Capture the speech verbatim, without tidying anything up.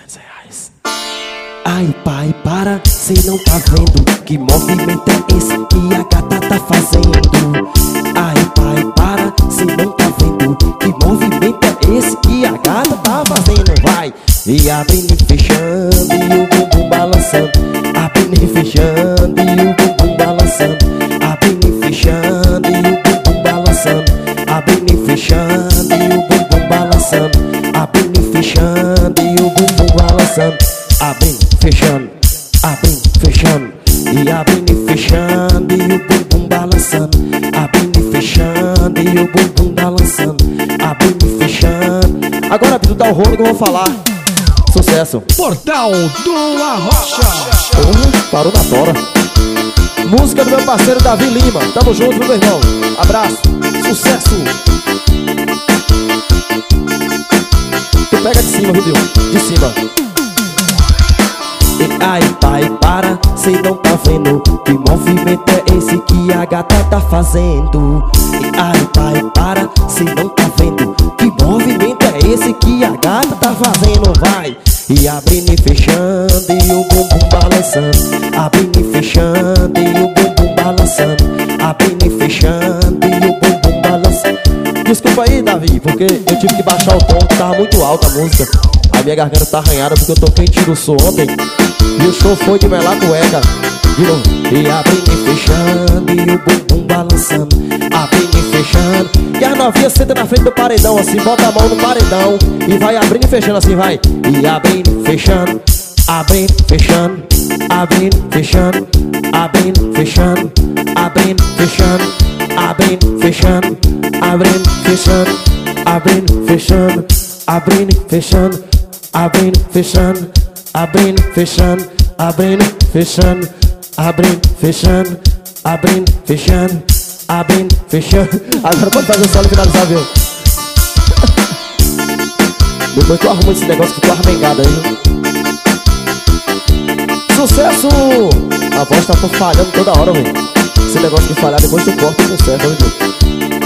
Reais. Ai pai, para, cê não tá vendo que movimento é esse que a gata tá fazendo? Ai pai, para, cê não tá vendo que movimento é esse que a gata tá fazendo? Vai! E abrindo e fechando e o bumbum balançando, abrindo e fechando e o bumbum balançando, abrindo e fechando e o bumbum balançando, abrindo e fechando e o bumbum balançando, abrindo e fechando e o bumbum balançando, abrindo, fechando, abrindo, fechando e abrindo e fechando e o bumbum balançando, abrindo e fechando e o bumbum balançando, abrindo e fechando. Agora, Bidu, dá o rolo que eu vou falar. Sucesso. Portal do Arrocha. Porra, parou na tora. Música do meu parceiro Davi Lima. Tamo junto, meu irmão. Abraço. Sucesso. Tu pega de cima, viu, Bill? De cima. E ai, pai, para, cê não tá vendo que movimento é esse que a gata tá fazendo? E ai, pai, para, cê não tá vendo que movimento é esse que a gata tá fazendo? Vai! E abrindo e fechando e o bumbum balançando, abrindo e fechando e o bumbum balançando, abrindo e fechando e o bumbum balançando. Desculpa aí, Davi, porque eu tive que baixar o tom, que tava muito alta a música. A minha garganta tá arranhada porque eu toquei tiro som ontem e o show foi de melar cueca. De novo. E abrindo e fechando e o bumbum balançando, abrindo e fechando. E as novinhas sentam na frente do paredão assim, bota a mão no paredão e vai abrindo e fechando assim, vai. E abrindo, fechando, abrindo, fechando, abrindo, fechando, abrindo, fechando, abrindo, fechando, abrindo, fechando, abrindo, fechando, abrindo, fechando, abrindo, fechando, abrindo, fechando, abrindo, fechando, abrindo, fechando, abrindo, fechando, abrindo, fechando, abrindo, fechando. Agora pode fazer o solo e finalizar, viu? Depois tu arruma esse negócio que tu arremengado aí. Sucesso! A voz tá falhando toda hora, velho. Esse negócio de falhar depois tu corta e conserta, viu?